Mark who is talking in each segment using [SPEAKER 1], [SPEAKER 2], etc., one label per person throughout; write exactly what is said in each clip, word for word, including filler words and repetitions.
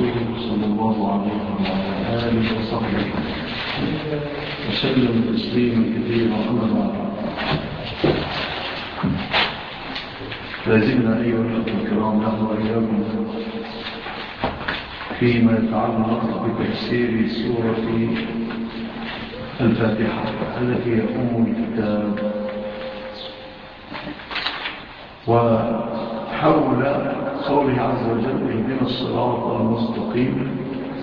[SPEAKER 1] رسوله صلى الله عليه وعلى آله وصحبه وسلم تسليما كثيرا. أما بعد، لازلنا أيها الأخوة الكرام نحن وإياكم فيما يتعلق بتفسير سورة الفاتحة التي هي أم الكتاب، وحول قوله عز وجل اهدنا الصراط المستقيم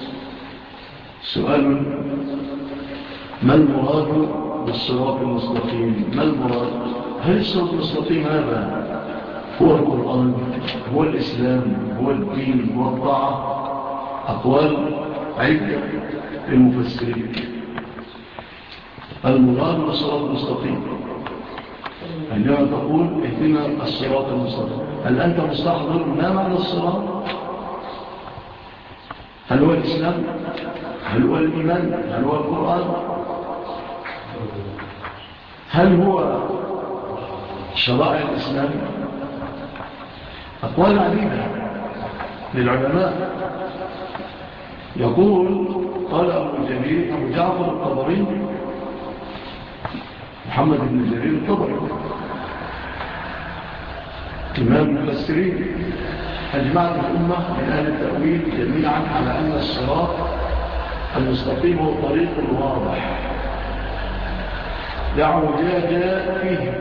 [SPEAKER 1] سؤال: ما المراد بالصراط المستقيم؟ ما المراد؟ هل الصراط المستقيم هذا هو القرآن، هو الإسلام، هو الدين، هو الطاعة؟ أقوال عدة للمفسرين. المراد بالصراط المستقيم عندما تقول اهدنا الصراط المستقيم، هل أنت مستحضر ما معنى الصراط؟ هل هو الإسلام؟ هل هو الإيمان؟ هل هو القرآن؟ هل هو شرائع الإسلام؟ أقوال عديدة للعلماء. يقول قال أبو جرير أبو جعفر الطبري محمد بن جرير الطبري إمام المفسرين: أجمعت الأمة من أهل التأويل جميعا على أن الصراط المستقيم هو طريق واضح لا اعوجاج فيه،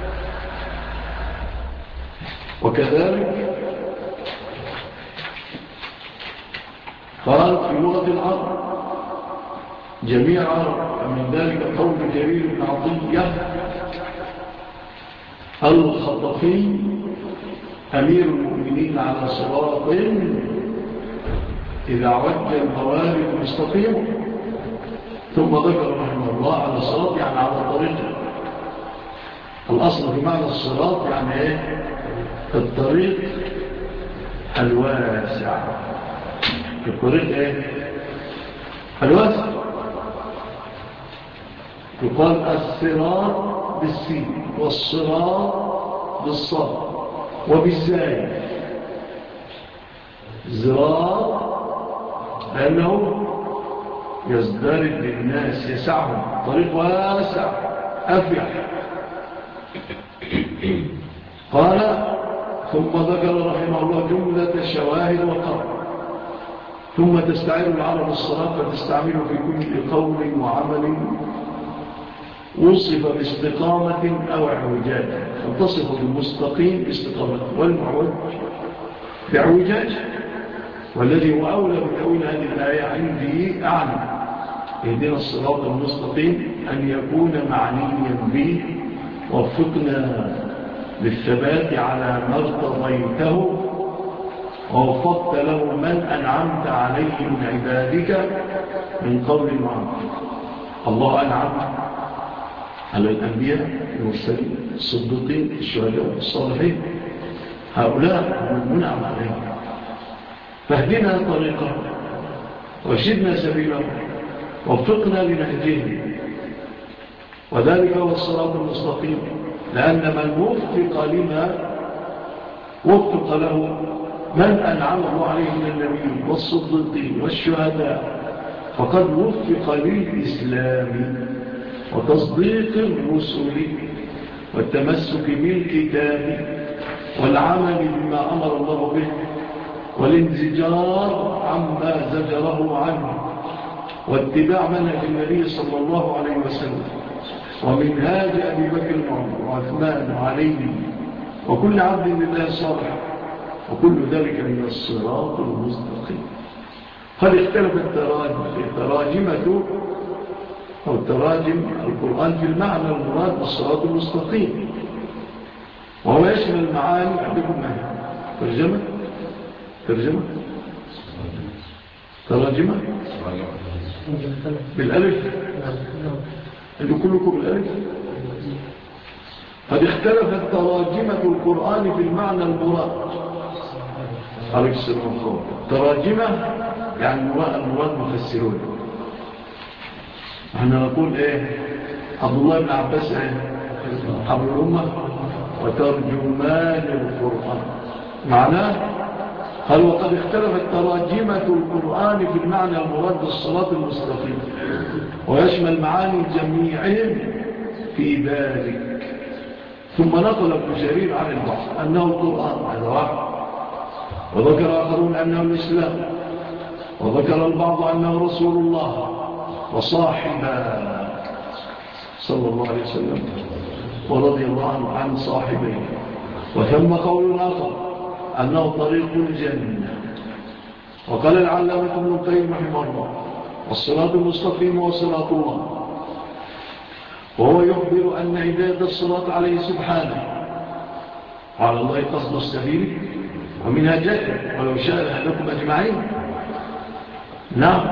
[SPEAKER 1] وكذلك قال في لغة العرب جميع عرب، من ذلك قول جرير بن عطية الخطفي أمير المؤمنين على صراط إذا عوج الهوارد مستقيم، ثم ذكر رحمه الله على الصراط يعني على طريقه. الأصل في معنى الصراط يعني إيه؟ الطريق الواسع. الطريق إيه؟ الواسع. يقال الصراط بالسين والصراط بالصاد وبالزاي. زراط لأنه يزدرج للناس، يسعهم، طريق واسع أفيح. قال ثم ذكر رحمه الله جملة شواهد وقال ثم تستعير العرب الصراط فتستعمله في كل قول وعمل وصف باستقامة أو اعوجاج، فتصف بالمستقيم باستقامة والمعوج باعوجاج. والذي هو أولى بتأويل هذه الآية عندي أعلم اهدنا الصراط المستقيم أن يكون معنيا به وفقنا للثبات على ما ارتضيته ووفقت له من أنعمت عليه من عبادك من قول المعروف. الله أنعم على الأنبياء المرسلين الصديقين الشهداء الصالحين، هؤلاء هم المنعم عليهم، فاهدنا طريقه وشدنا سبيله وفقنا لنهجهم، وذلك هو الصراط المستقيم. لأن من وفق لما وفق له من أنعم الله عليه من النبيين والصديقين والشهداء، فقد وفق للإسلام وتصديق الرسل والتمسك بالكتاب والعمل بما أمر الله به والانزجار عما زجره عنه واتباع منهج النبي صلى الله عليه وسلم ومنهاج أبي بكر وعثمان وعلي وكل عبد لله صالح، وكل ذلك من الصراط المستقيم. قد اختلفت التراجمة أو تراجم القرآن في المعنى المراد بالصراط المستقيم، وهو يشمل المعاني. عندكم معي ترجمة ترجمة تراجمة بالألف، عندكم كلكم بالألف. قد اختلفت تراجمة القرآن في المعنى المراد عليه السلام والسلام. تراجمة يعني المراد مفسرون. احنا نقول ايه؟ عبد الله بن عباس ايه؟ حبر الأمة وترجمان القرآن. معناه قال وقد اختلفت تراجمة القرآن في المعنى المراد بالصراط المستقيم ويشمل معاني جميعهم في ذلك. ثم نقل ابن جرير عن البحر أنه القرآن، هذا واحد، وذكر آخرون أنه الإسلام، وذكر البعض أنه رسول الله وصاحبه صلى الله عليه وسلم ورضي الله عن صاحبه. وثم قول آخر أنه طريق الجنة. وقال العلامة ابن القيم رحمه الله الصراط المستقيم وصراط الله، وهو يخبر أن عباد الصراط عليه سبحانه وعلى الله قصد السبيل ومنها جاء ولو شاء لهدكم أجمعين. نعم.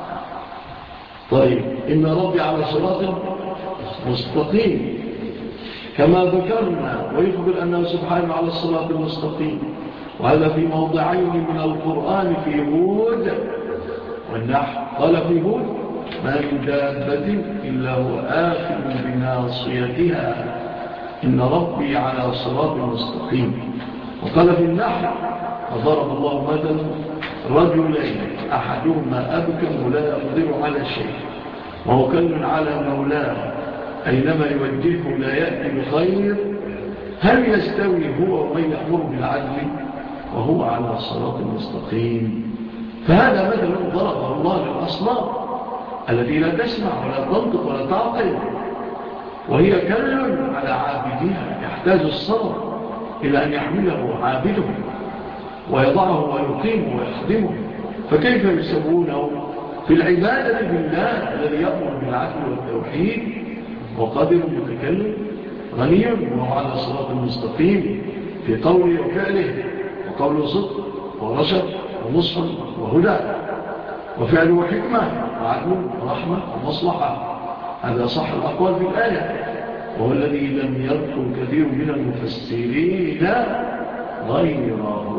[SPEAKER 1] طيب إن ربي على صراط مستقيم كما ذكرنا، ويخبر أنه سبحانه على الصراط المستقيم، وهذا في موضعين من القرآن في هود والنحل. قال في هود ما من دابة إلا هو آخذ بناصيتها إن ربي على صراط مستقيم. وقال في النحل وضرب الله مثلا رجلين أحدهما أبكم لا يقدر على شيء وهو كل على مولاه أينما يوجهه لا يأتي بخير هل يستوي هو ومن يأمر بالعدل وهو على الصراط المستقيم. فهذا مثل ضربه الله للأصنام التي لا تسمع ولا تنطق ولا تعقل، وهي كل على عابدها يحتاج الصبر إلى أن يحمله عابده ويضعه ويقيمه ويخدمه. فكيف يسوونه في العبادة بالله الذي يأمر بالعدل والتوحيد وقادر متكلم غني وهو على الصراط المستقيم في قوله وفعله، وقوله صدق ورشد ونصح وهدى وفعله حكمة وعدل ورحمة ومصلحة. هذا صح الأقوال في الآية، وهو الذي لم يذكر كثير من المفسرين غيره،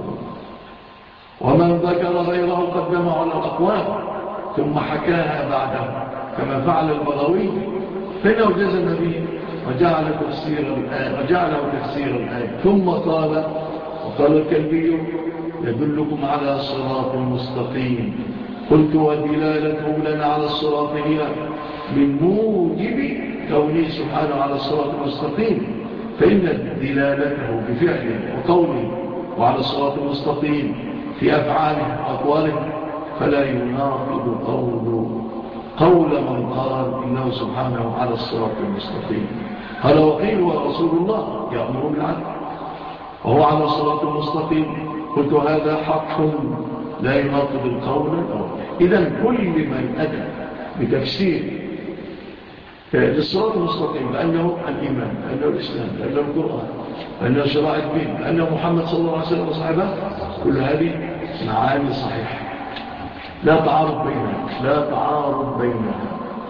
[SPEAKER 1] ومن ذكر غيره قدمه على الأقوال ثم حكاها بعده كما فعل البغوي فإنه جزم به وجعل تفسير الآية وجعله تفسير الآية. ثم قال وقال الكلبي يدلكم على صراط مستقيم. قلت ودلالته لنا على الصراط هي من موجب كونه سبحانه على الصراط المستقيم، فإن دلالته بفعله وقوله وعلى الصراط المستقيم في أفعاله وأقواله فلا يناقض قول قول من قال إنه سبحانه على الصراط المستقيم. قال وقيل ورسول الله يأمر بالعدل وهو على الصراط المستقيم. قلت هذا حق لا يناقض القول الأول. إذن كل من أتى بتفسير للصراط المستقيم بأنه الإيمان بأنه الإسلام بأنه القرآن بأنه شرائع الدين بأنه محمد صلى الله عليه وسلم وصحبه، كل هذه معاني صحيحة لا تعارض بينها لا تعارض بينها.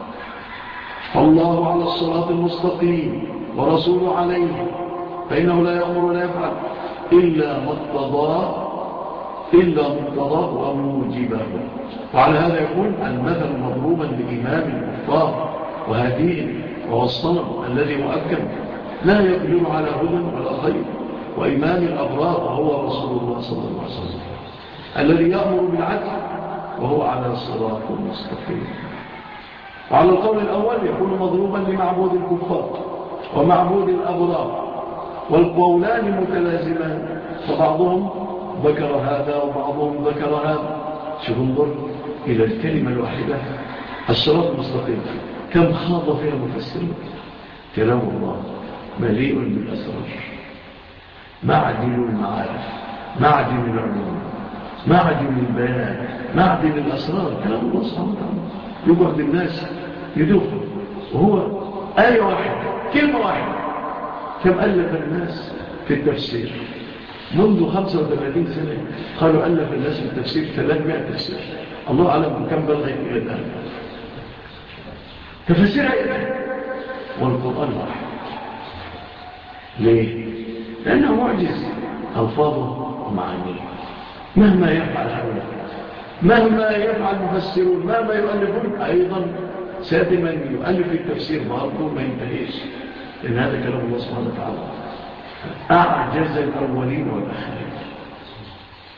[SPEAKER 1] الله على الصراط المستقيم ورسوله عليه، فإنه لا يأمر ولا يفعل إلا مقتضاه إلا مقتضاه وموجبه. وعلى هذا يكون المثل مضروبا لإمام الكفار وهدين وهو الصنم الذي مؤكد لا يقدر على هدى ولا خير، وإمام الأبرار وهو رسول الله صلى الله عليه وسلم الذي يأمر بالعدل وهو على الصراط المستقيم. وعلى القول الأول يكون مضروبا لمعبود الكفار ومعبود الأبرار، والقولان متلازمان، فبعضهم ذكر هذا وبعضهم ذكر هذا. شوف انظر إلى الكلمة الواحدة الصراط المستقيم كم خاض فيها المفسرين. كلام الله مليء بالأسرار، معدن المعارف، معدن العلوم، معدن البيان، معدن الأسرار. كلام الله سبحانه وتعالى يقعد الناس يدوخوا، وهو آية واحدة كلمة واحدة. كم ألف الناس في التفسير منذ خمسة وثلاثين سنة؟ قالوا ألف الناس في التفسير ثلاثمائة تفسير، الله أعلم كم بلغت إلى الآن تفسير آية والقرآن واحد. ليه؟ لأنه معجز ألفاظه ومعانيه. مهما يفعل هؤلاء، مهما يفعل مفسرون، مهما يؤلفون، أيضا سيأتي من يؤلف التفسير برضه ما ينتهيش، لأن هذا كلام الله سبحانه وتعالى أعجز الأولين والآخرين.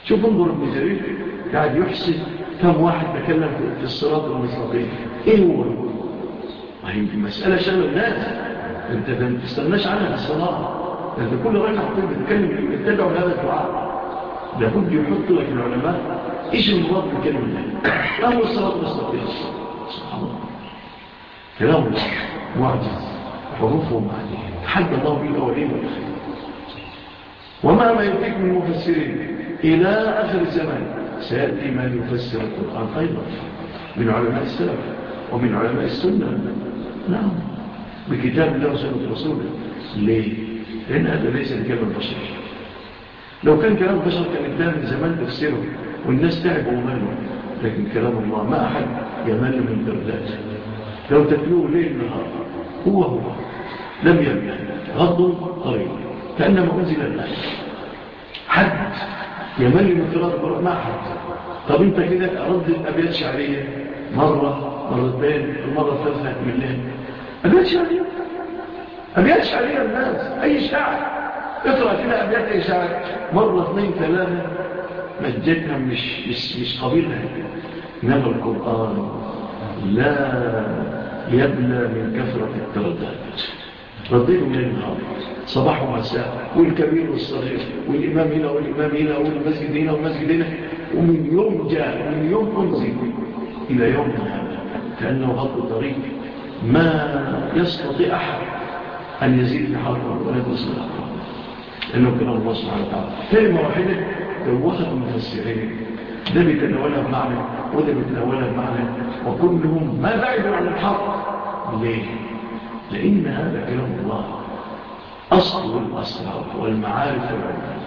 [SPEAKER 1] شوف انظر ابن جرير قاعد يحسن كم واحد تكلم في الصراط المستقيم. ايه هو؟ وهي مسألة شغل الناس، انت ما تستناش عنها في الصلاة، انت كل ركعة بتتكلم يتبعوا هذا الدعاء. لابد يحط لك العلماء ايش المراد بالكلمة دي؟ ما هو الصراط المستقيم؟ سبحان الله، كلام الله معجز، حروفه معجزة، حد الله به الأولين والآخرين. وما ما يدرك من مفسرين إلى آخر الزمان سيأتي من يفسر القرآن أيضا من علماء السلف ومن علماء السنة. نعم، بكتاب الله وسنة رسوله. ليه؟ لأن هذا ليس بكلام البشر. لو كان كلام البشر كان انتهى من زمان تفسيره والناس تعبوا وملوا، لكن كلام الله ما أحد يمل من ترداته. لو تتلوه ليل نهار هو هو لم يمل، غض طريق كأنما أنزل الآية. حد يمل من قراءة القرآن؟ ما حد. طب انت كده ردد أبيات شعرية مرة مرتين المرة الثالثة هتملها. أبيات شعرية، أبيات شعرية الناس، أي شاعر اقرأ كده أبيات أي شاعر مرة اثنين ثلاثة مجدها مش, مش, مش قبيلها. إنما القرآن لا يبلى من كثرة التردات. رديده من النهار صباح ومساء، والكبير والصغير، والإمام هنا والإمام هنا، والمسجد هنا والمسجد هنا، ومن يوم جاء من يوم أنزل إلى يوم هذا كأنه غض طريق ما يستطيع أحد أن يزيد في حرفه ولا تصل حرفه، لأنه كلام الله سبحانه وتعالى. كلمة واحدة دوخت المفسرين، ده بيتناولها بمعنى وده بيتناولها بمعنى، وكلهم ما بعدوا عن الحق. ليه؟ لأن هذا كلام الله أصل الأسرار والمعارف والعلم.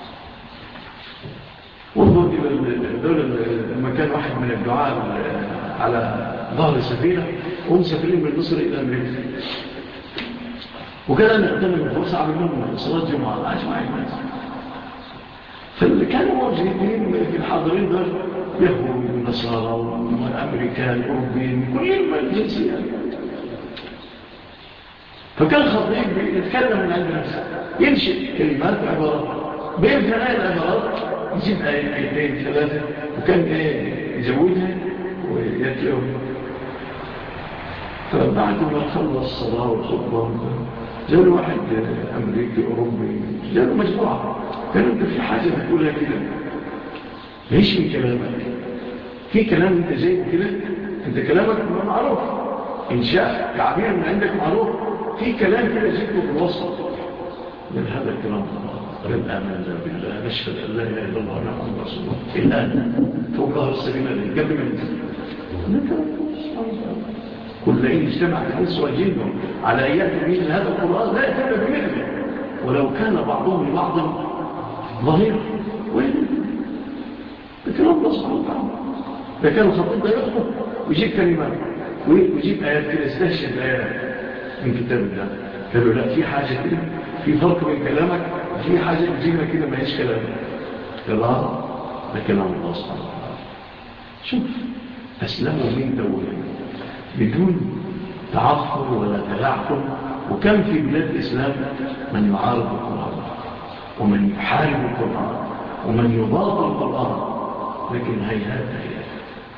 [SPEAKER 1] وانظر إلى الدولة لما كان واحد من الدعاء على ظهر سفينة وهم سافرين من مصر إلى أمريكا، وكان أن يقدم الفرصة على منهم صلاة جمعة أجمع الناس. فكانوا موجودين في الحاضرين دول يهود ونصارى وأمريكان أوروبيين كل الجنسيات. فكان خطيب يتكلم من عند نفسه ينشئ كلمات وعبارات، بين ثناء العبارات يجيب آية آيتين ثلاثة وكان إيه يزودها ويتلوها. فبعد ما خلص الصلاة والخطبة جاء واحد أمريكي أوروبي، جاء مجموعة كانوا أنت في حاجة بتقولها كده ليش من كلامك؟ في كلام أنت جايب كده، أنت كلامك معروف، إنشاء تعبير من عندك معروف، في كلام كده جبته في الوسط من هذا الكلام. قال آمنا بالله نشهد أن لا إله إلا الله ونحن رسول الله الآن فوق ظهر السبيل الذي قبل ما ينزل. كل إن اجتمع الإنس والجن على أيات مثل هذا القرآن لا يتم بمثله ولو كان بعضهم لبعض ظهير. وين الكلام الله سبحانه وتعالى؟ ده كان الخطيب ده يخطب ويجيب كلمات ويجيب آيات كده استهشد آيات من كتاب الله. قالوا لا، في حاجة كده، في فرق بين كلامك، في حاجة تجيبها كده ما هيش كلامك. قال اه ده كلام الله سبحانه وتعالى. شوف أسلموا من دولة بدون تعثر ولا تلاعثم، وكم في بلاد الإسلام من يعارض القرآن ومن يحارب القرآن ومن يضاد القرآن، لكن هيهات هيهات.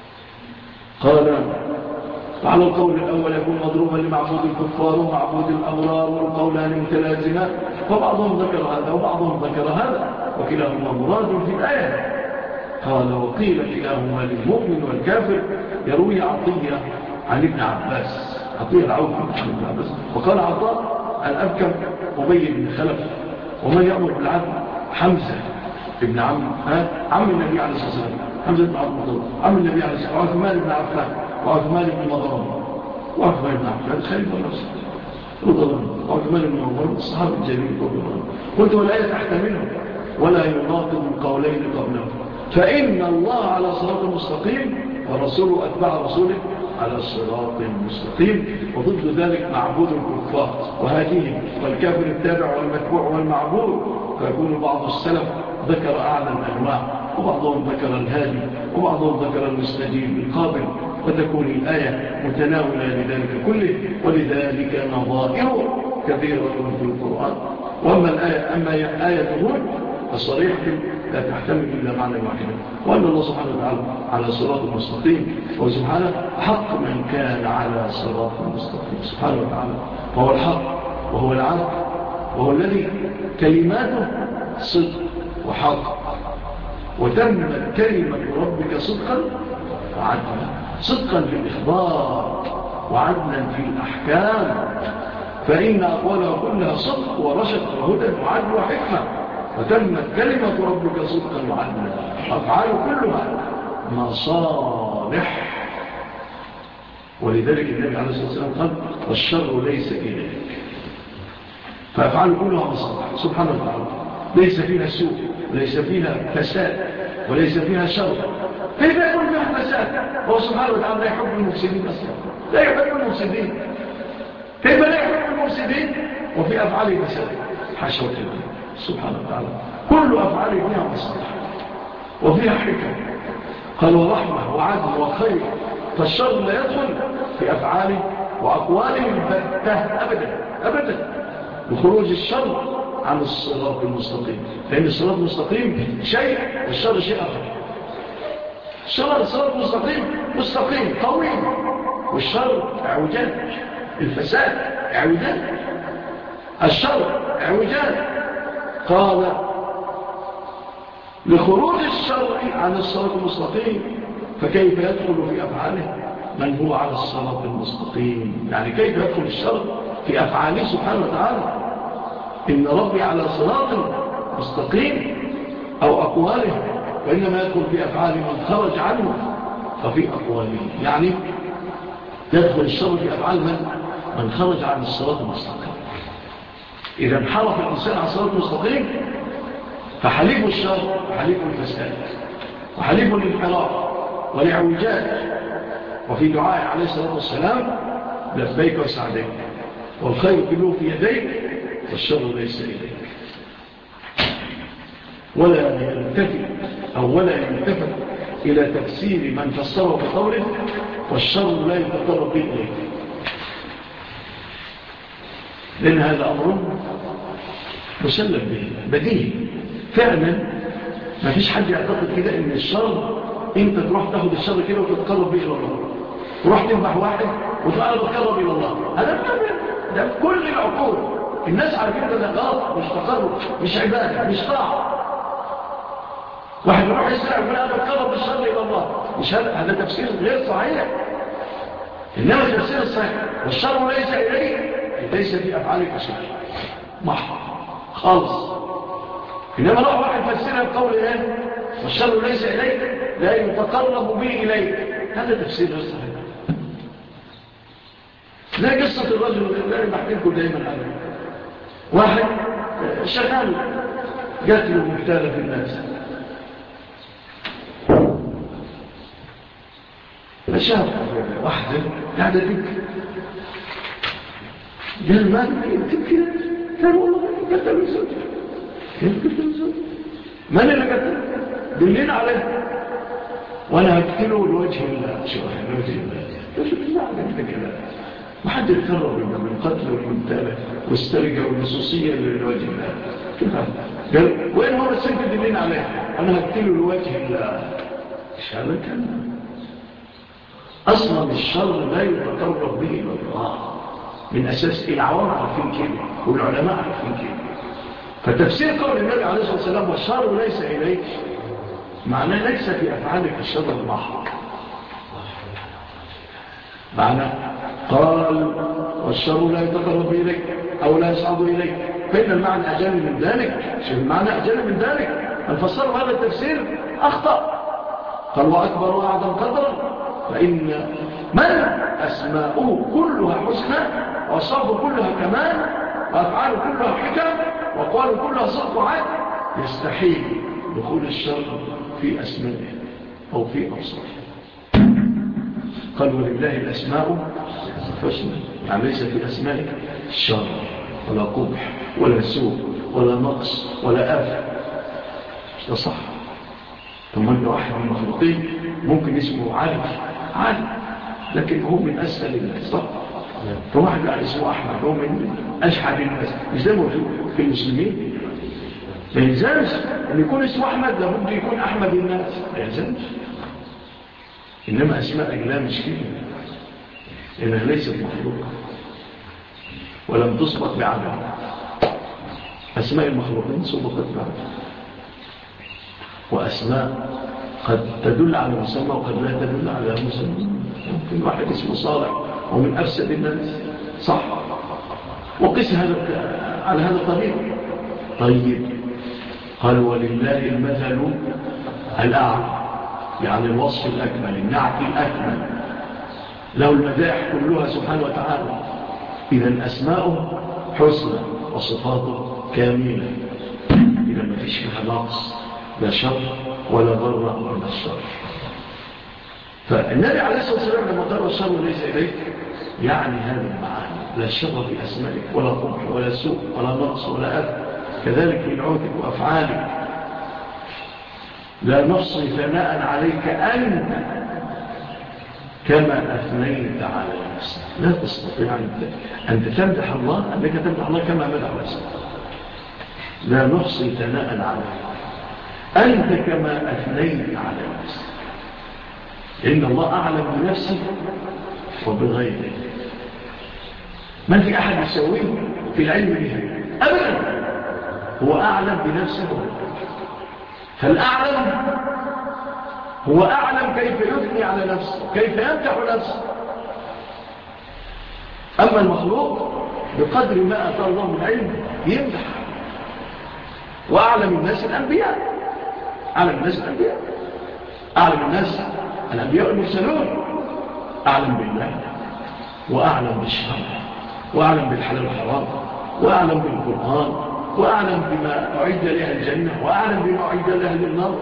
[SPEAKER 1] قال على القول الأول يكون مضروبا لمعبود الكفار ومعبود الأبرار، والقولان متلازمان، فبعضهم ذكر هذا وبعضهم ذكر هذا وكلاهما مراد في الآية. قال وقيل كلاهما للمؤمن والكافر. يروي عطية عن ابن عباس، عطية العوفي عن ابن عباس، وقال عطاء عن أبكم أبي بن خلف. ومن يأمر بالعدل حمزة ابن عم عم النبي عليه الصلاة والسلام، حمزة بن عبد المطلب عم النبي عليه الصلاة والسلام، وعثمان بن عفان وعثمان بن مظلم وعثمان بن عفان خليفة نفسه رضي الله عنه، وعثمان بن مظلم الصحابة الجليل رضي الله عنه. قلت والآية تحتمله ولا يناقض القولين قبله، فإن الله على صراط مستقيم ورسوله أتبع رسوله على الصراط المستقيم، وضد ذلك معبود الكفار وهديهم، والكافر التابع والمتبوع والمعبود. فيكون بعض السلف ذكر أعلى الأنواع، وبعضهم ذكر الهادي، وبعضهم ذكر المستجيب القابل، وتكون الآية متناولة لذلك كله، ولذلك نظائر كثيرة في القرآن. وأما الآية أما آية هود فصريحة لا تحتمل إلا معنى واحدا، وأن الله سبحانه وتعالى على صراط مستقيم، وسبحانه حق من كان على صراط مستقيم سبحانه وتعالى، وهو الحق وهو العدل، وهو الذي كلماته صدق وحق، وتمت كلمة ربك صدقا وعدلا، صدقا في الإخبار وعدلا في الأحكام، فإن أقوالها كلها صدق ورشد وهدى وعدل وحكمة، وتمت كلمة ربك صدقا وعدلا، أفعال كلها مصالح. ولذلك النبي عليه الصلاة والسلام قال والشر ليس إليك، فأفعال كلها مصالح سبحانه وتعالى، ليس فيها سوء وليس فيها فساد وليس فيها شر. كيف يكون فيها فساد؟ هو سبحانه وتعالى لا يحب المفسدين أصلا، لا يحب المفسدين. كيف لا يحب المفسدين وفي أفعاله فساد؟ حاشا وكذا سبحانه وتعالى، كل أفعاله فيها مصالح وفيها حكم. قال ورحمة وعدل وخير، فالشر لا يدخل في أفعاله وأقواله البتة أبدا أبدا، وخروج الشر عن الصراط المستقيم، لأن الصراط المستقيم شيء والشر شيء آخر. الشر الصراط المستقيم مستقيم قويم، والشر اعوجاج، الفساد اعوجاج، الشر اعوجاج. قال لخروج الشر عن الصراط المستقيم، فكيف يدخل في أفعاله من هو على الصراط المستقيم؟ يعني كيف يدخل الشر في أفعاله سبحانه وتعالى؟ إن ربي على صراط مستقيم أو أقواله، وإنما يدخل في أفعاله من خرج عنه ففي أقواله، يعني يدخل الشر في أفعال من من خرج عن الصراط المستقيم. إذا انحرف الإنسان عن الصراط المستقيم فحليف الشر وحليف الفساد وحليف الانحراف والإعوجاج. وفي دعاء عليه الصلاة والسلام لبيك وسعديك والخير كله في يديك والشر ليس إليك. ولا يلتفت أو ولا يلتفت إلى تفسير من فسره بقوله والشر لا يتقرب به إليك، لأن هذا أمر مسلم به بديهي فعلا. ما فيش حد يعتقد كده إن الشر أنت تروح تاخد الشر كده وتتقرب به إلى الله، تروح تنبح واحد وتقال تتقرب إلى الله، هذا ده في كل العقول. الناس عارفين ده غلط، مش تقرب، مش عبادة، مش طاعة. واحد يروح يسرع ويقول أنا بتقرب بالشر إلى الله، مش هذا هذا تفسير غير صحيح. إنما التفسير الصحيح والشر ليس إليه، ليس في أفعالك شيء محض خالص. إنما لو واحد فسرها بقول إيه والشر ليس إليك لا يتقرب به إليك، هذا تفسير غير صحيح. زي قصة الرجل اللي أنا بحكي لكم دائما عنه، واحد شغال قتل ومقتال في الناس، فشاف واحدة قاعدة تبكي، قال ما تبكي؟ قال والله قتلوا زوجي. كيف قتلوا زوجي؟ من اللي قتل؟ دلين عليه وانا هقتله لوجه الله. شو لوجه الله؟ شوف الله عليك كده، ما حد يتقرب من قتل والمنتالة والسرقة والنصوصية لوجه الله. قال وين هو السنة دلين عليه؟ انا هقتله لوجه الله. ايش هذا كان؟ أصلا الشر لا يتقرب به إلى الله من أساس العوام عارفين كده والعلماء عارفين كده. فتفسير قول النبي عليه الصلاة والسلام والشر ليس إليك معناه ليس في أفعالك الشر المحض، معناه قال والشر لا يتقرب إليك أو لا يصعد إليك، فإن المعنى أجل من ذلك. شوف المعنى أجل من ذلك، الفسر هذا التفسير أخطأ. قال وأكبر وأعظم قدرا، فإن من أسماؤه كلها حسنى وأصابه كلها كمال وأفعاله كلها حكم وقواله كلها صدق وعدل يستحيل دخول الشر في أسمائه أو في أبصاره. قال ولله الأسماء الحسنى، يعني ليس في أسمائه الشر ولا قبح ولا سوء ولا نقص ولا آفة. ده صح. ثم أنت واحد من المخلوقين ممكن اسمه عالم عالم لكن هو من أسهل الناس، صح؟ فواحد اسمه أحمد هو من أجحد الناس، مش ده موجود في المسلمين؟ ما يلزمش أن يكون اسمه أحمد لابد يكون أحمد الناس، ما يلزمش. إنما أسماء الله مش كده، إنها ليست مخلوقة ولم تسبق بعدم. أسماء المخلوقين سبقت بعدم، وأسماء قد تدل على مسمى وقد لا تدل على مسمى. ممكن واحد اسمه صالح ومن أفسد الناس، صح، وقس هذا على هذا الطريق. طيب، قال ولله المثل الأعلى، يعني الوصف الأكمل، النعت الأكمل، له المدائح كلها سبحانه وتعالى. إذا أسماؤه حسنى وصفاته كاملة، إذا ما فيش فيها نقص، لا شر ولا ضر من الشر. فالنبي عليه الصلاة والسلام لما قال الشر ليس إليك، يعني هذا المعاني، لا شر في أسمائك ولا قبح ولا سوء ولا نقص ولا أذى، كذلك في نعوتك وأفعالك. لا نحصي ثناء عليك أنت كما أثنيت على نفسك. لا تستطيع أن تمدح الله أنك تمدح الله كما مدح نفسك. لا نحصي ثناء عليك أنت كما أثنيت على نفسك، إن الله أعلم بنفسه وبغيره. ما في أحد يسويه في العلم بها أبدا، هو أعلم بنفسه. فالأعلم هو أعلم كيف يثني على نفسه، كيف يمدح نفسه. أما المخلوق بقدر ما أتى الله من علم يمدح. وأعلم الناس الأنبياء، أعلم الناس الأنبياء أعلم الناس الأنبياء المرسلون، أعلم بالله وأعلم بالشرع وأعلم بالحلال والحرام وأعلم بالقرآن وأعلم بما أعد لها الجنة وأعلم بما أعد لها النار.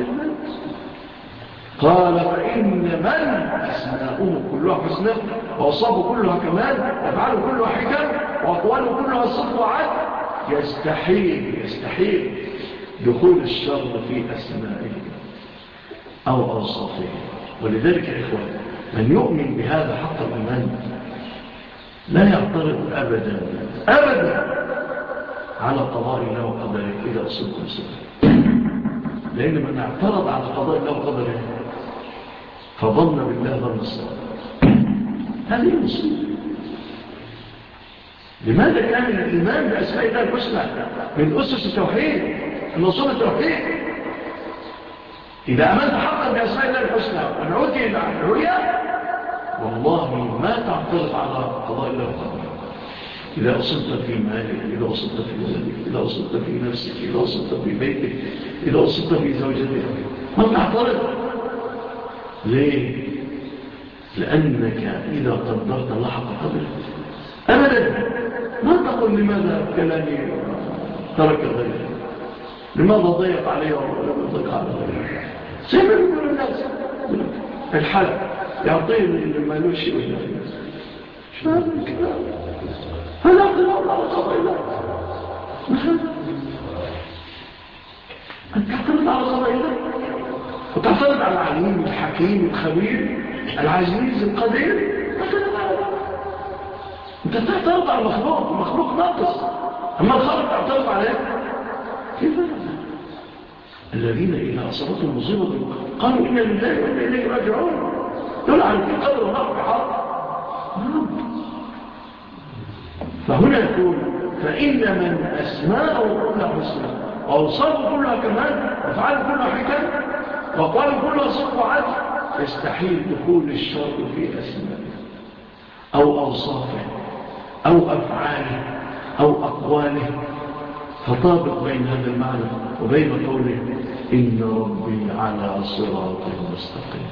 [SPEAKER 1] قال فإن من أسماؤه كلها حسنى وأصابه كلها كمال وأفعاله كلها حكم وأقواله كلها صدق وعدل، يستحيل يستحيل دخول الشر في أسمائه أو أوصافه. ولذلك يا إخوان، من يؤمن بهذا حق الإيمان لا يعترض أبدا أبدا على قضاء الله وقدره إذا أصبت مسلم. لأن من اعترض على قضاء الله وقدره فظن بالله ظن الصلاة. هذه المصيبة. لماذا كان الإيمان بأسماء الله الحسنى من أسس التوحيد، من أصول التوحيد؟ إذا أمنت حقا بأسماء الله الحسنى ونعوتي العليا والله ما تعترض على قضاء الله وقدره. إذا أصبت في مالك، إذا أصبت في ولدك، إذا أصبت في نفسك، إذا أصبت في بيتك، إذا أصبت في زوجتك، ما تعترض. ليه؟ لأنك إذا قدرت الله حق قدره أبدا ما تقول لماذا كلامي ترك غيره، لماذا ضيق علي ولم يضيق على غيره. سيما يقول الناس الحلق يعطيه المالوش شيء، شو هذا الكلام؟ هذا اعتراض على قضاء الله. ما هذا؟ أنت تعترض على قضاء الله وتعترض على العليم الحكيم الخبير العزيز القدير. أنت تعترض على المخلوق، المخلوق ناقص، أما الخالق تعترض عليه. كيف هذا؟ الذين إذا أصابتهم مصيبة قالوا إنا لله وإنا إليه راجعون، دول عارفين قدر الله بحق. فهنا يقول فإن من أسماءه كلها حسنى وأوصافه كلها كمال وأفعاله كلها حكم وأقواله كلها صدق وعدل، يستحيل دخول الشر في أسمائه أو أوصافه أو أفعاله أو أقواله. فطابق بين هذا المعنى وبين قوله إن ربي على صراط مستقيم.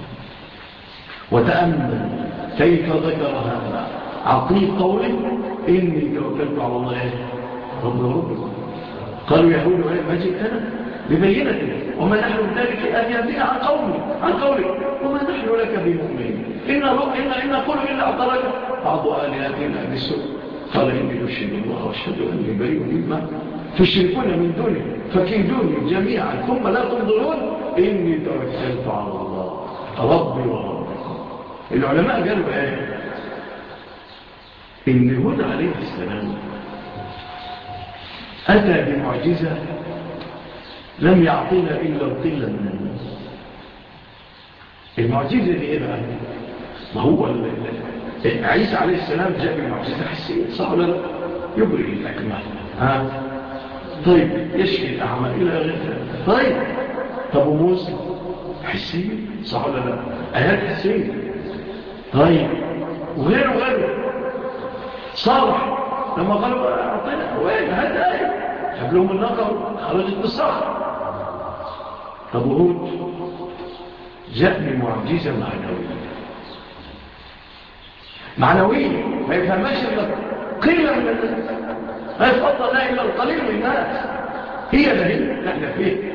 [SPEAKER 1] وتأمل كيف ذكر هذا عقيب قوله إني توكلت على الله رب ربكم. قالوا يهود ما جئتنا ببينة وما نحن بذلك آياتنا عن قوله عن قوله وما نحن لك بمؤمنين إن إن إن قل إلا اعترك بعض آلهتنا بالسوء. قال إني أشهد الله وأشهد أني بريء مما تشركون من دونه فكيدوني جميعا ثم لا تنظرون إني توكلت على الله ربي وربكم. العلماء قالوا ايه؟ إن هود عليه السلام أتى بمعجزة لم يعطينا إلا القلة من الناس. المعجزة دي إيه بقى؟ ما هو عيسى عليه السلام جاء بمعجزة حسية، صح ولا لا؟ يبرئ الأكمه، ها؟ طيب يشفي الأعمى إلى غيرها. طيب طب وموسى حسية، صح ولا لا؟ آيات حسية. طيب وغيره وغيره صالح لما قالوا أعطينا وين هذا آية جاب لهم النقر خرجت بالصخر. طب وهود جاء بمعجزة معنوية معنوية ما يفهمش إلا قلة من الناس، ما يفضل لا إلا القليل من الناس. هي ده نحن فيه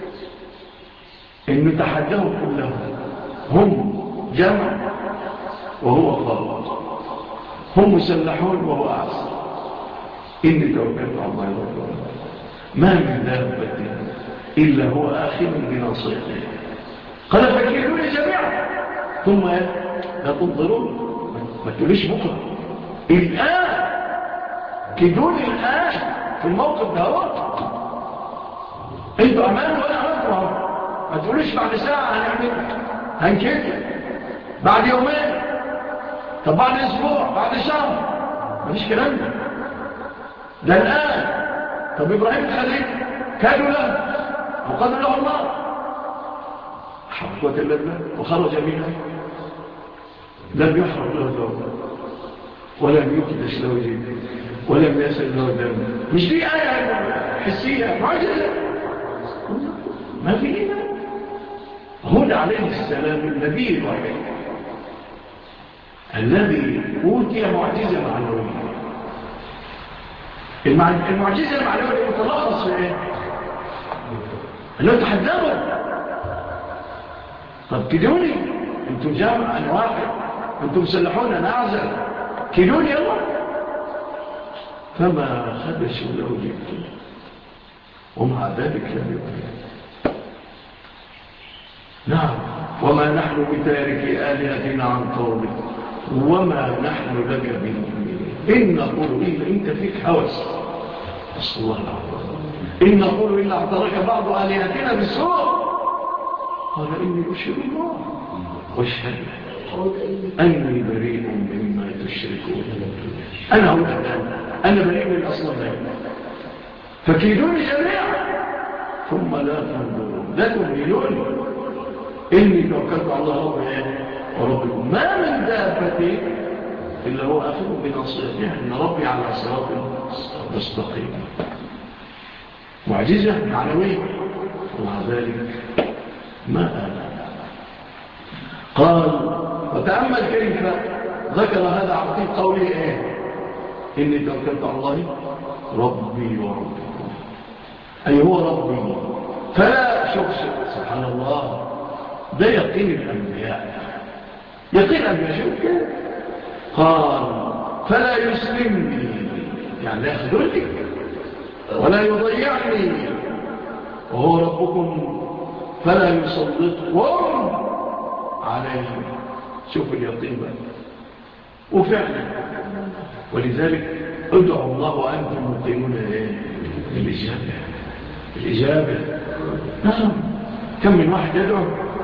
[SPEAKER 1] إنه تحدهم كلهم، هم جمع وهو فرد، هم مسلحون وهو أعصر. إني توكلت على الله رب ما من دابة إلا هو آخر بناصيته. قال فكيدوني جميعا ثم لا تنظرون، ما تقوليش بكرة، الآن كيدوني الآن في الموقف ده هو. انتوا أمانوا وأنا أمانكم، ما تقوليش بعد ساعة هنعمل هنكده، بعد يومين، طب بعد أسبوع، بعد شهر، مفيش كلام ده ده الآن. طب إبراهيم الخليل كانوا له وقالوا له الله حركة اللبنة وخرج منها، لم يحرق له ثوب ولم يكدش له جيد ولم يسل له دم. مش دي آية حسية معجزة؟ ما في إيمان. هود عليه السلام النبي الوحيد الذي أوتي معجزة معنوية. المعجزة المعنوية متلخص في إيه؟ أنه تحدثوا. طب كدوني أنتم جامع أنا واحد، أنتم مسلحون أنا أعزل، كدوني الله. فما خدشوا له جبتوا ومع ذلك لم يؤمن. نعم وما نحن بتارك آلهتنا عن قولك وما نحن لك بمؤمنين إن نقول إلا أنت فيك هوس. أصل الله العظيم إن نقول إلا اعترك بعض آلهتنا بالسوء. قال إني أشهد الله واشهد أني بريء مما تشركون. أنا هو الآن أنا بريء من أصل الله فكيدوني جميعا ثم لا تنظرون لا تمهلون إني توكلت على الله ربي وربكم ما من دابة إلا هو أخذ بنصيحته إن ربي على صراط مستقيم. معجزة معنوية ومع ذلك ما آمن. قال وتأمل كيف ذكر هذا عقيد قوله إيه إني توكلت على الله ربي وربكم أي هو ربي فلا شوف سبحان الله ده يقين الأنبياء يقين الأنبياء شوف كده قال فلا يسلمني يعني لا يخذلني ولا يضيعني وهو ربكم فلا يسلطكم عليه. شوف اليقين بقى وفعلا ولذلك ادعوا الله وأنتم مقيمون الإجابة الإجابة. نعم كم من واحد يدعو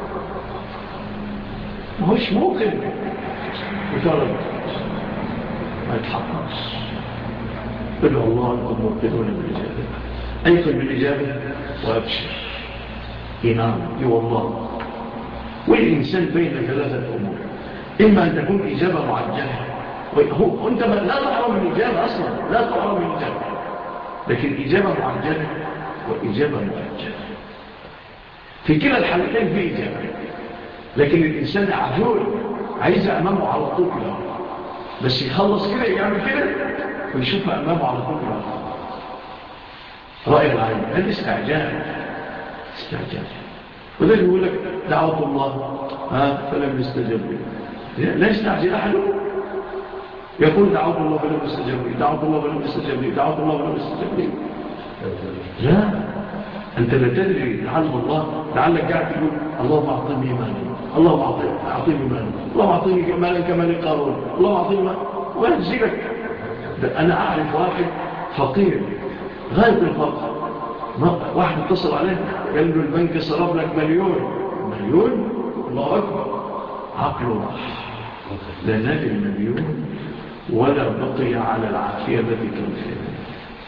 [SPEAKER 1] ما هوش موقن وترد ما يتحققش. ادعوا الله وأنتم مقيمون بالإجابة أيقن بالإجابة وأبشر. نعم اي والله. والإنسان بين ثلاثة أمور إما أن تكون إجابة معجلة هو أنت لا تحرم من إجابة أصلا لا تحرم من إجابة لكن إجابة معجلة وإجابة مؤجلة في كلا الحالتين في إجابة لكن الإنسان عجول عايز أمامه على طول له بس يخلص كده يعمل كده ويشوفها أمامه على طول له. رأي العين هذا استعجال استعجال وذلك يقول لك دعوة الله ها فلم يستجب لي لا يستعجل أحد يقول دعوة الله فلم يستجب لي دعوة الله فلم يستجب لي دعوة الله فلم يستجب لي. لا أنت لا تدري لعل الله لعلك قاعد تقول اللهم أعطيني مالا اللهم أعطيني مالا اللهم أعطيني مالا كما لقارون اللهم أعطيني مالا وينزلك. أنا أعرف واحد فقير غاية الفقر واحد اتصل عليه قال له البنك صرف لك مليون. مليون؟ الله أكبر. عقله راح، لا نال المليون ولا بقي على العافية التي كان فيها.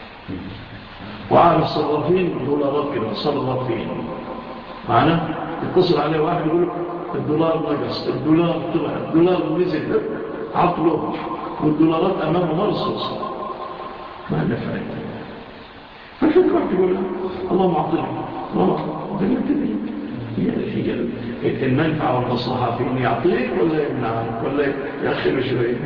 [SPEAKER 1] وعلى الصرافين دولارات كده صرافين معنا يتصل عليه واحد يقول الدولار نقص، الدولار طلع، الدولار نزل، عقله والدولارات أمامه مرصوص ما نفعل. فشو تروح تقول اللهم أعطني اللهم أعطني. هي هي المنفعة والمصلحة في إن يعطيك ولا يمنعك ولا يأخر شوية.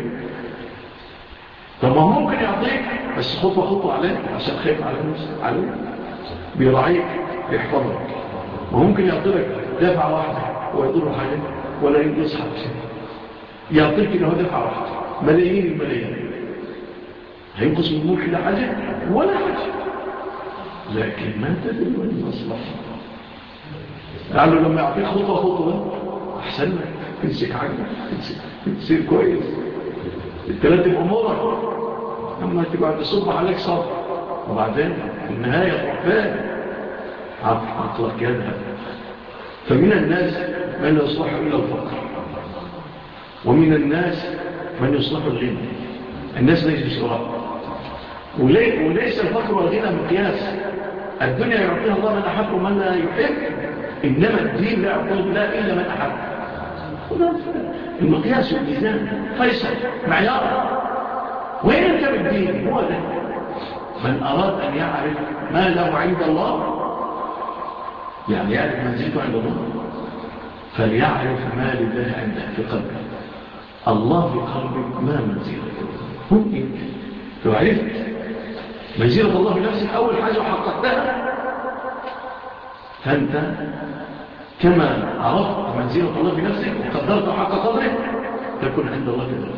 [SPEAKER 1] طب ما ممكن يعطيك بس خطوة خطوة عليك عشان خايف على نفسك عليك بيراعيك بيحفظك. وممكن يعطيك دفعة واحدة ويضر حاجة ولا ينقص حاجة. يعطيك إنه دفعة واحدة ملايين الملايين هينقص من ملك لا حاجة ولا حاجة، لكن ما تدري من المصلحة. لعله لما يعطيك خطوة خطوة أحسن لك تمسك عقلك تصير كويس ترتب أمورك. أما تبقى تصب عليك صبر وبعدين في النهاية تروح عقلك يذهب. فمن الناس من لا يصلح إلا الفقر، ومن الناس من يصلح الغنى. الناس ليس سواء، وليس الفقر والغنى مقياس. الدنيا يعطيها الله من أحب ومن لا يحب، إنما الدين لا يعطيه لا إلا من أحب. المقياس والميزان فيصل معيار. وين أنت بالدين؟ هو ده. من أراد أن يعرف ما له عند الله، يعني يعرف منزلته عند الله، فليعرف ما لله عنده في قلبه. الله في قلبك ما منزلته هم إنت. لو عرفت منزلة الله في نفسك أول حاجة وحققتها، فأنت كما عرفت منزلة الله في نفسك وقدرت حق قدره تكون عند الله كذلك.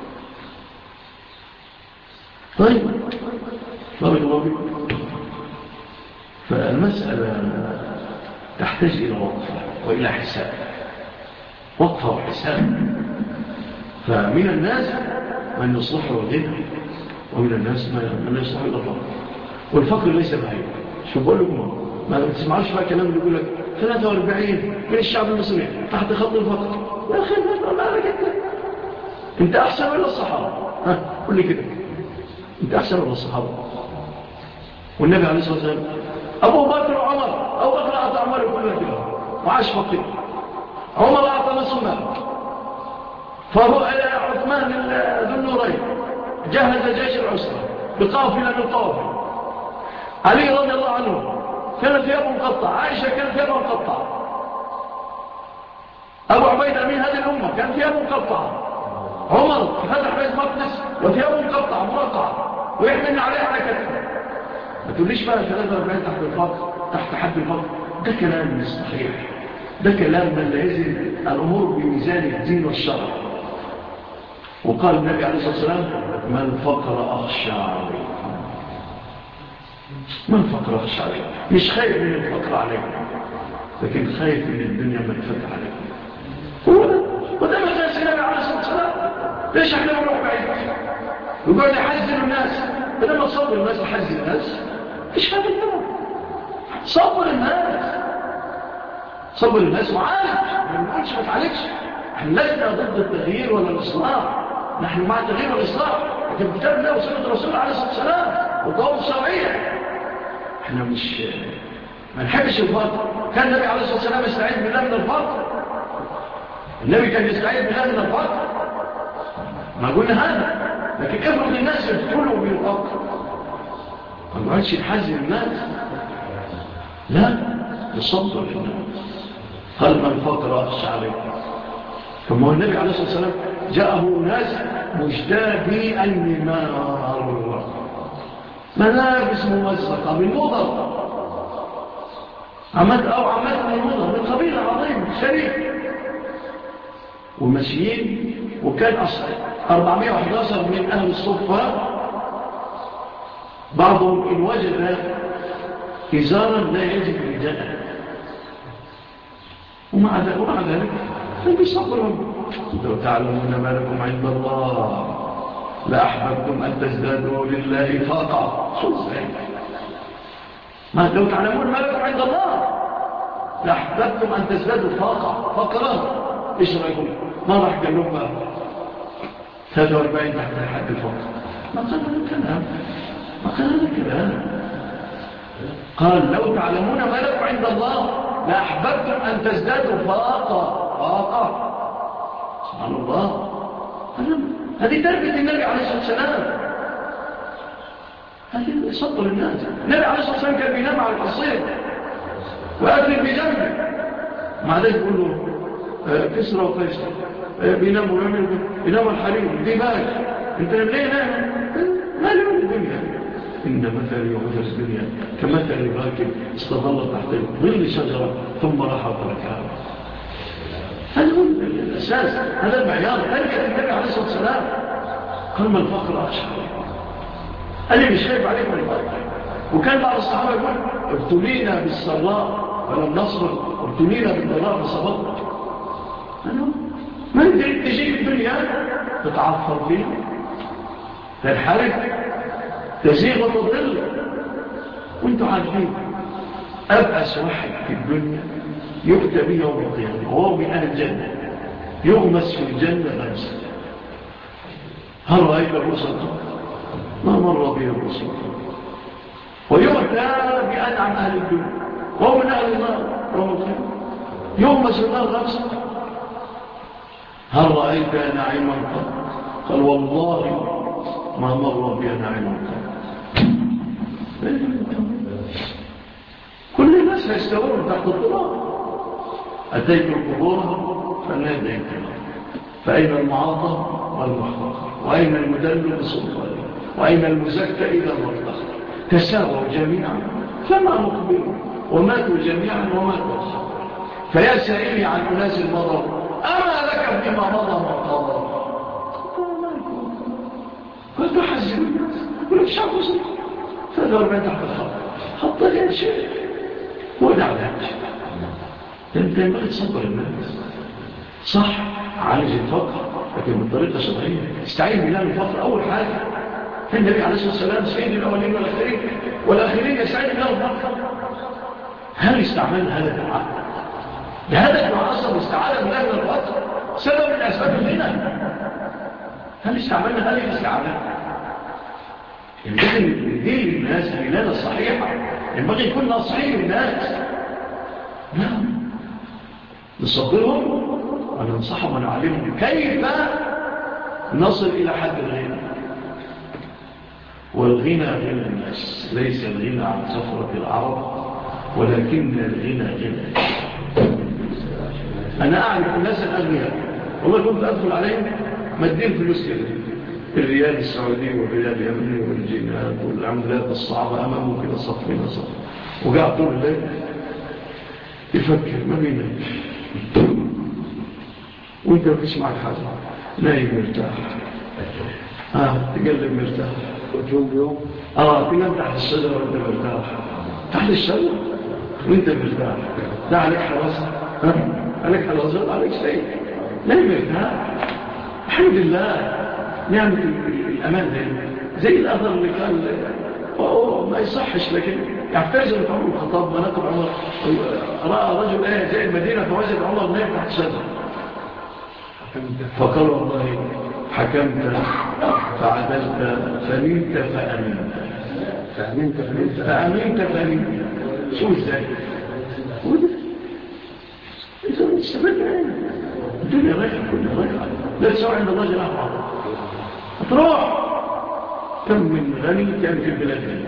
[SPEAKER 1] طيب بارك الله فيك. فالمسألة تحتاج إلى وقفة وإلى حساب، وقفة وحساب. فمن الناس من يصلح الغنى، ومن الناس من يصلح الفقر. والفقر ليس بعيد. شو بقول لكم ما تسمعوش بقى كلام اللي يقول لك ثلاثة وأربعين من الشعب المصري تحت خط الفقر. يا أخي ما لك أنت أنت أحسن ولا الصحابة؟ ها قل لي كده، أنت أحسن ولا الصحابة؟ والنبي عليه الصلاة والسلام أبو بكر وعمر، أبو بكر أعطى عمر كلها كده وعاش فقير، عمر أعطى نصف مال، فهو عثمان ذو النورين جهز جيش العسرة بقافلة من القوافل، علي رضي الله عنه كان ثيابه مقطع، عائشة كان ثيابه مقطع، أبو عبيد أمين هذه الأمة كان ثيابه مقطع، عمر فتح بيت مقدس وثيابه مقطع مرقع ويحملنا عليه على كتفه. ما تقوليش بقى ثلاثة وأربعين تحت الفقر تحت حد الفقر، ده كلام مش صحيح. ده كلام من لا يزن الأمور بميزان الدين والشرع. وقال النبي عليه الصلاة والسلام ما الفقر أخشى عليكم، ما الفقر أخشى عليكم. مش خايف من الفقر عليكم، لكن خايف من الدنيا ما تفتح عليكم. هو ده وده مجالس النبي عليه الصلاة والسلام. ليش احنا نروح بعيد وقعد يحزن الناس؟ فلما تصبر الناس يحزن الناس ايش هذا الكلام؟ صبر الناس، صبر الناس وعالج. ما نقولش ما تعالجش، احنا لسنا ضد التغيير ولا الإصلاح، نحن مع التغيير والإصلاح، لكن كتاب الله وسنة الرسول عليه الصلاة والسلام والضوابط الشرعية. احنا مش ما نحبش الفقر. كان النبي عليه الصلاة والسلام يستعيذ بالله من الفقر، النبي كان يستعيذ بالله من الفقر، ما قلنا هذا. لكن افرض الناس يبتلوا بالفقر ما نقعدش نحزن الناس، لا نصبر الناس. قال ما الفقر أخشى عليكم. ثم النبي عليه الصلاة والسلام جاءه ناس مجتابي النمار، ملابس ممزقة بالمضر، عمد أو عمد من المضر من قبيلة عظيم شريف ومسيين. وكان أصل أربعمائة وأحد عشر من أهل الصفة بعضهم إن وجد إزارا لا يجب رداءه، ومع ذلك ومع ذلك فبيصبرهم. لو تعلمون ما لكم عند الله لأحببتم أن تزدادوا لله فاقا. شو ازاي ما لو تعلمون ما لكم عند الله لأحببتم أن تزدادوا فاقة فقرا. إيش رأيكم؟ ما راح قال لهم بقى ثلاثة وأربعين تحت الحد الفاقة؟ ما قال هذا الكلام، ما قال هذا الكلام. قال لو تعلمون ما لكم عند الله لأحببتم أن تزدادوا فاقة فاقة. سبحان الله. هذه تربية النبي عليه الصلاة والسلام، هذه صدر الناس. النبي عليه الصلاة والسلام كان بينام على القصير وأكل بجنبه، مع ذلك يقول له كسرى وقيسر بينام ويعمل بينام الحريم دماغ. انت ليه نام؟ ما له من الدنيا. إن مثل يوم الدنيا كمثل راكب استظل تحت ظل شجرة ثم راح وتركها. هذا هو الأساس، هذا المعيار. تركة النبي عليه الصلاة والسلام قال ما الفقر أخشى، أنا مش خايف عليكم الفقر. وكان بعض الصحابة يقول ابتلينا بالسراء ولم نصبر، ابتلينا بالضراء فصبرنا. ما يدري تجيك الدنيا تتعثر فيها، تنحرك، تزيغ وتضل، وانتم عارفين أبأس واحد في الدنيا يؤتى به يوم القيامة وهو من أهل الجنة، يغمس في الجنة غمسة. هل رأيت الرسل؟ ما مر به الرسل. ويؤتى بأنعم أهل الدنيا وهو من أهل النار يوم القيامة، يغمس في النار غمسة. هل رأيت نعيما قط؟ قال والله ما مر بي نعيما قط. كل الناس يستوون تحت التراب. أتيت القبور فناديت فأين المعاطى والمحتقر، وأين المدل بسلطانه، وأين المزكى إذا مرتخر. تساووا جميعا فما مقبلوا، وماتوا جميعا وماتوا الخبر. فيا سائلي عن أناس المضر أما لك فيما مضى مرتضى. قلت أحزن الناس ولك شعب وصل فدور من تحت الخبر حط لي شيء ودع لك. انت ينبغي تصبر الناس صح، عالج الفقر لكن بالطريقة شرعية. استعين بالله من الفقر أول حاجة. النبي عليه الصلاة والسلام سيد الأولين والآخرين والآخرين يستعين بالله من الفقر. هل استعمل هذا الدعاء؟ بهذا الدعاء أصلا استعان بالله من الفقر سبب من أسباب الغنى. هل استعملنا هذه الاستعانة؟ ينبغي ندير الناس الدلالة الصحيحة، ينبغي يكون ناصحين للناس. نعم نصبرهم وننصحهم ونعلمهم كيف نصل إلى حد الغنى. والغنى غنى الناس، ليس الغنى عن كثرة العرب ولكن الغنى غنى. أنا أعرف الناس الأغنياء والله كنت أدخل عليهم مدين فلوس كده، الريال السعودي والريال اليمني والجنات والعملات الصعبة أمامه كده صفين صف، وقاعد طول الليل يفكر ما بينك وانت مفيش معك حاجة، نايم مرتاح، آه تقلب مرتاح وتقوم بيوم آه تنام تحت الشجرة وانت مرتاح، تحت الشجرة وانت مرتاح. ده عليك حراسة، ها عليك حراسة عليك شيء، نايم مرتاح. الحمد لله نعمة الأمان دي زي الأثر اللي كان أوه ما يصحش، لكن يحتاج أن عمر الخطاب مناقب عمر رأى رجل آية جاء المدينة فوجد عمر نايم تحت شجرة فقال والله حكمت فعدلت فنمت فأمنت فأمنت فأمنت فأمنت فأمنت. شو ازاي؟ إذا استفدنا ايه؟ الدنيا رايحة كلها رايحة، لا تسوى عند الله جناح بعض تروح. كم من غني كان في البلاد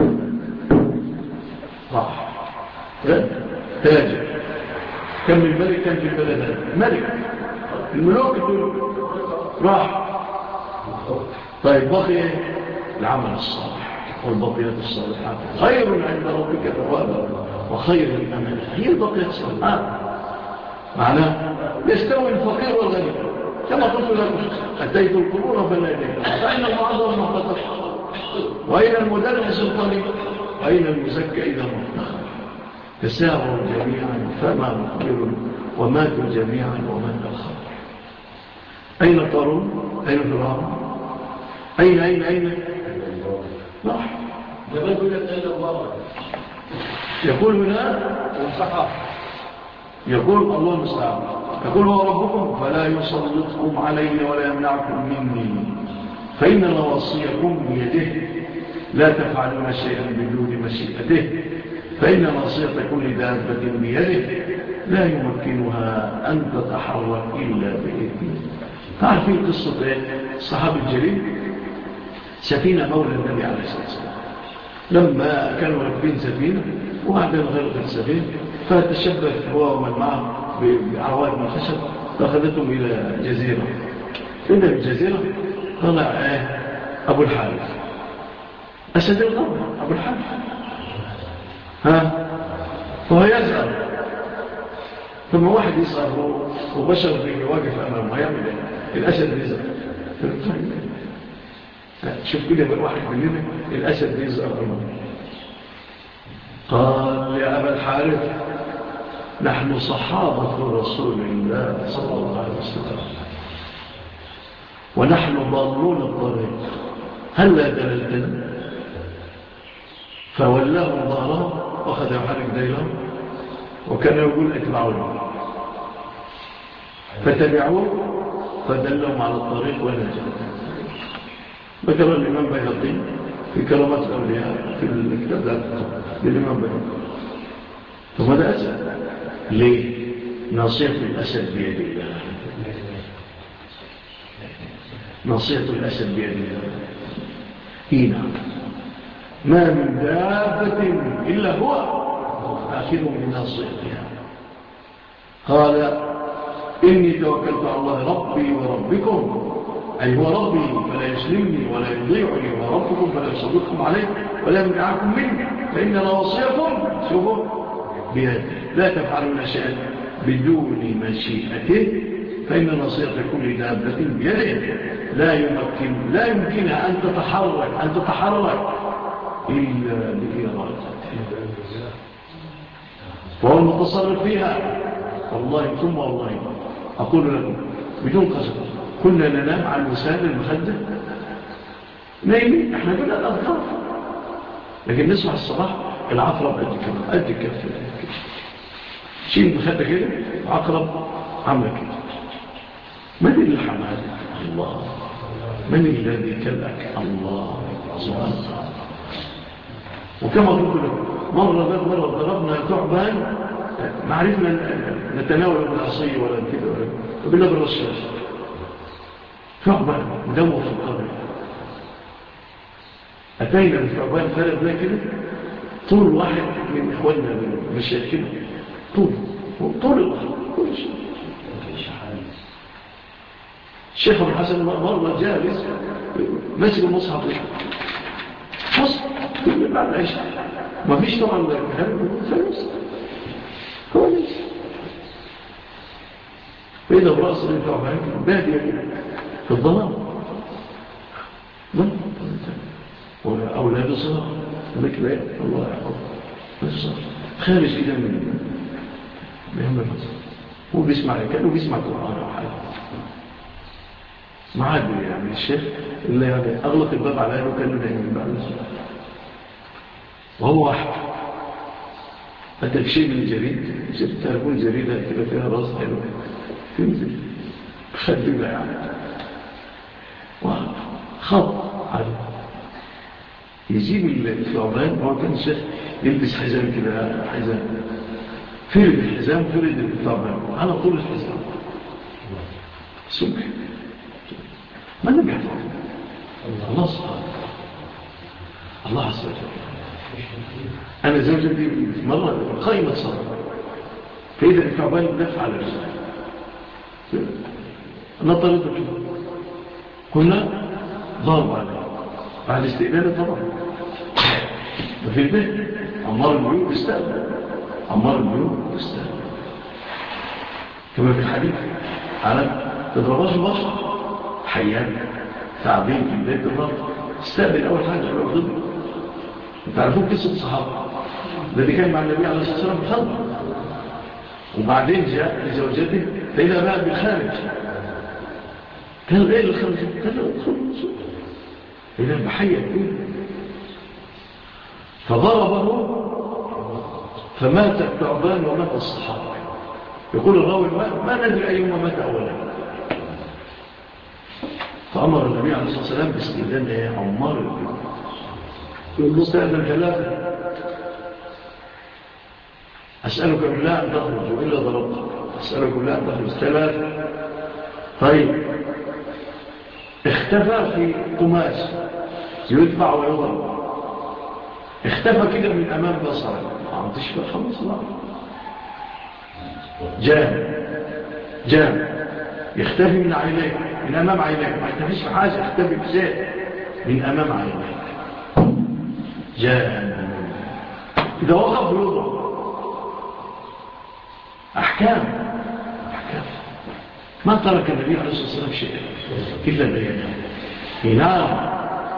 [SPEAKER 1] راح تاجر، كم من ملك كان في البلد ملك الملوك دول راح. طيب بقي العمل الصالح والبقيات الصالحات خير عند ربك ثوابا وخير الأمل. هي البقيات الصالحات معناه يستوي الفقير والغني كما قلت لكم. أتيت القبور فناديت فأين المعظم المحتقر، وأين المدرس الطالب، وأين المزكى إذا مفتخر. تساووا جميعا فما مقبل وماتوا جميعا ومات الخبر. أين قارون؟ أين فرعون؟ أين أين أين راح؟ يقول هنا يقول الله المستعان يقول هو ربكم فلا يسلطكم علي ولا يمنعكم مني فإن نواصيكم بيده لا تفعلون شيئا بدون مشيئته فإن ناصية كل دابة بيده لا يمكنها أن تتحرك إلا بإذنه. تعرفين قصة الصحابي الجليل سفينة مولى النبي عليه الصلاة والسلام لما كانوا راكبين سفينة وبعدين غرقت السفينة فتشبث هو ومن معه بعواد من الخشب فأخذتهم إلى جزيرة. إذا الجزيرة طلع آه أبو الحارث أسد الغرب أبو الحارث ها وهو يزعر ثم واحد يصعر وبشر فيه واقف أمامه يعمل الأسد يزعر شوف كده واحد مننا الأسد يزعر أمامه قال يا أبا الحارث نحن صحابة رسول الله صلى الله عليه وسلم ونحن ضالون الطريق هل لا دللتنا فولاه ظهره وأخذ يحرك ديله وكان يقول اتبعوني فتبعوه فدلهم على الطريق ونجا. ذكر الإمام بيهقي في كرامات الأولياء في الكتاب ذات للإمام بيهقي. ثم هذا أسد ليه؟ ناصية الأسد بيد الله ناصية الأسد بيد الله هنا ما من دابة إلا هو آخذ من ناصيتها. قال إني توكلت على الله ربي وربكم أي هو ربي فلا يسلمني ولا يضيعني وربكم فلا يصدقكم عليه ولا يمنعكم مني فإن نواصيكم شوفوا بيده لا تفعلون شيئا بدون مشيئته فإن نصيحة كل دابة بيده لا يمكن لا يمكنها أن تتحرك أن تتحرك إلا بإرادته وهو المتصرف فيها. والله ثم والله أقول لكم بدون قصد كنا ننام على الوسادة المخدة نايمين احنا بنا الأذكار لكن نسمع الصباح العقرب قد كده قد كده شيء المخدة كده عقرب عمل كده من اللي حمل الله من الذي كلك الله سبحانه وتعالى. وكما قلت لكم مرة ذات مرة ضربنا ثعبان ما عرفنا نتناول بالعصي ولا كده ولا وبالله بالرشاش ثعبان دمه في القبر أتينا بالثعبان ثلاث لا كده طول واحد من إخواننا من مشاكل طول طول الأخر كل شيء. الشيخ أبو الحسن مرة جالس مسك المصحف مصحف كل بعد عشاء ما فيش طبعا كلام فلوس هو ليس فإذا برأس الثعبان بادية في الظلام ظلام وأولاد صغار ذكر الله يحفظ خارج إذا من مهم المصر هو بيسمع كأنه بيسمع القرآن أو حاجة ما عاد يعني الشيخ اللي يعني أغلق الباب على أهله كأنه نايم بعد الصلاة وهو واحد أتك شيء من الجريد شفت تلفون جريدة كده فيها راس حلو تنزل خدمة يعني وخط عليه يجيب الثعبان هو كان الشيخ يلبس حزام كده حزام فرد الحزام فرد الثعبان على طول الحزام سمح ما نبي يحفظ الله سبحانه الله عز وجل. أنا زوجتي مرة قائمة صلاة فإذا الثعبان دفع على رجل نطرته كده قلنا ضرب عليه بعد استقباله طبعا وفي البيت عمار البيوت استقبل عمار البيوت استقبل كما في الحديث على تضرباش البشر حيان تعبين في البيت الضرب استقبل أول حاجة أول ضد تعرفون قصة الصحابة الذي كان مع النبي عليه الصلاة والسلام خلق وبعدين جاء لزوجته فإذا بقى بالخارج كان ايه الخارج كان الخارج إذا بحية فيه فضربه فمات الثعبان ومات الصحابة. يقول الراوي ما ندري أيهما مات أولا. فأمر النبي عليه الصلاة والسلام باستئذان عمار بن يقول له استأذن ثلاثة، أسألك بالله أن تخرج وإلا ضربتك، أسألك بالله أن تخرج ثلاثة. طيب اختفى في قماش يدفع ويضرب، اختفى كده من أمام بصره، عم تشفى خمس مرات. جام جام يختفي من عينيك، من أمام عينيك، ما يختفيش في حاجة، يختفي بشيء من أمام عينيك. جام إذا وقف يضرب. أحكام أحكام ما ترك النبي عليه الصلاة والسلام شيئا إلا بينه. نعم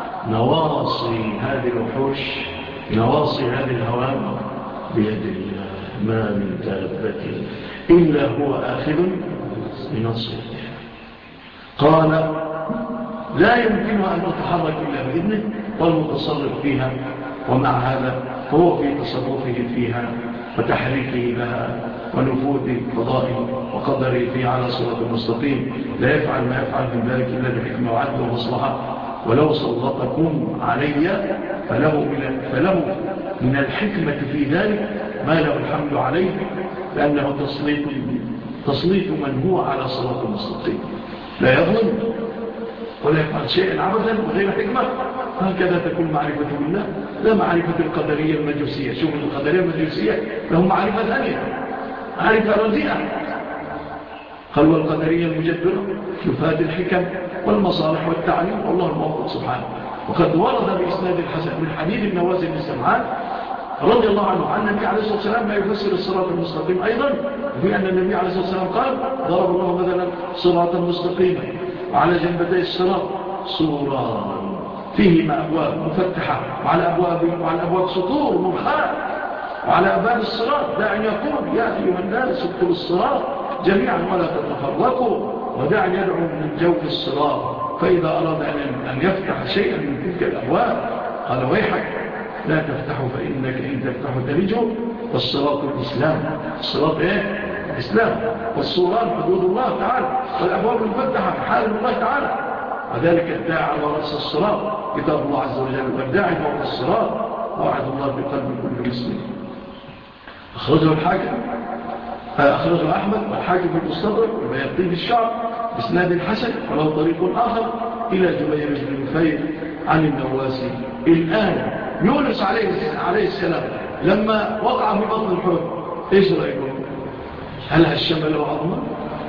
[SPEAKER 1] نواصي هذه الوحوش، نواصي هذه الهوام بيد الله، ما من دابة إلا هو آخذ بنصيحها. قال لا يمكنها أن تتحرك إلا بإذنه والمتصرف فيها، ومع هذا فهو في تصرفه فيها وتحريكه لها ونفوذ قضائه وقدره فيه على صراط المستقيم. لا يفعل ما يفعل من ذلك إلا بحكمة وعدل ومصلحة. ولو سلطكم علي فله من, فله من الحكمة في ذلك ما له الحمد عليه، لأنه تسليط, تسليط من هو على صراط المستقيم لا يظلم ولا يفعل شيئا عبثا بغير حكمة. هكذا تكون معرفة بالله، لا معرفة القدرية المجوسية. شوف القدرية المجوسية لهم معرفة ثانية، معرفة رديئة. قالوا القدرية المجبرة شفاة الحكم والمصالح والتعليم، والله الموفق سبحانه. وقد ورد بإسناد الحسن من حديث النواس بن سمعان رضي الله عنه عن النبي عليه الصلاة والسلام ما يفسر الصراط المستقيم أيضا، في أن النبي عليه الصلاة والسلام قال ضرب الله مثلا صراطا مستقيما وعلى جنبتي الصراط سوران فيهما أبواب مفتحة، وعلى أبواب, وعلى أبواب سطور مرخاة، وعلى أبواب الصراط داع يقول يا أيها الناس ادخلوا الصراط جميعا ولا تتفرقوا، وداع يدعو من جوف الصراط فإذا أراد أن يفتح شيئا من تلك الأبواب قال ويحك لا تفتحوا فإنك إن تفتحوا تلجوا. والصراط الإسلام، الصراط إيه؟ الإسلام. والصوران حدود الله تعالى، والأبواب المفتحة حال الله تعالى، وذلك الداعي على رأس الصراط كتاب الله عز وجل، والداعي فوق الصراط وعد الله بقلب كل مسلم. أخرجه الحاكم أخرجه أحمد والحاكم في المستدرك والبيهقي في الشعب بإسناد الحسن، وله طريق آخر إلى جبير بن نفير عن النواسي. الآن يونس عليه, عليه السلام لما وقع في بطن الحوت إيش رأيكم؟ هل هشم له عظما؟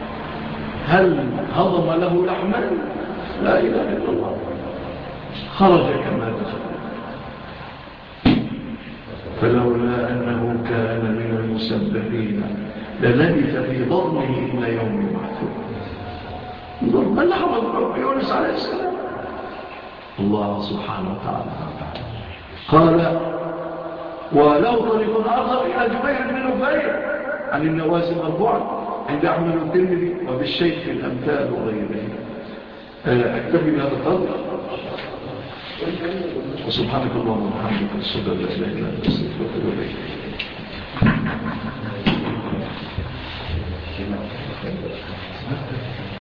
[SPEAKER 1] هل هضم له لحما؟ لا إله إلا الله، خرج كما دخل. فلولا أنه كان من المسبحين للبث في بطنه إلى يوم يبعثون. ما اللي حضر يونس عليه السلام؟ الله سبحانه وتعالى قال وله طريق آخر إلى جبير بن نفير عن النواس المرفوعة عند أحمد الترمذي وبالشيخ في الأمثال وغيره. أكتفي بهذا القدر، وسبحانك اللهم وبحمدك أشهد أن لا إله إلا أنت أستغفرك وأتوب إليك.